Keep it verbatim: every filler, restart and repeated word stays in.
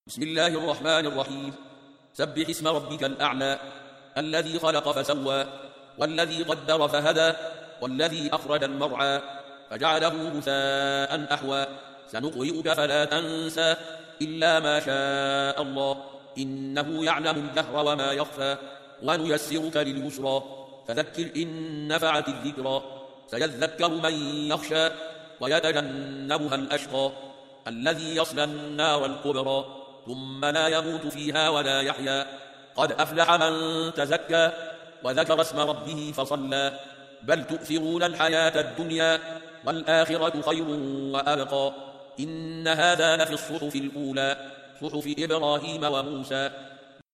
بسم الله الرحمن الرحيم. سبح اسم ربك الأعلى الذي خلق فسوى والذي قدر فهدى والذي أخرج المرعى فجعله غثاء أحوى سنقرئك فلا تنسى إلا ما شاء الله إنه يعلم الجهر وما يخفى ونيسرك لليسرى فذكر إن نفعت الذكرى سيذكر من يخشى ويتجنبها الأشقى الذي يصلى النار الكبرى ثم لا يموت فيها ولا يحيا قد أفلح من تزكى وذكر اسم ربه فصلى بل تؤثرون الحياة الدنيا والآخرة خير وأبقى إن هذا لفي الصحف الأولى صحف إبراهيم وموسى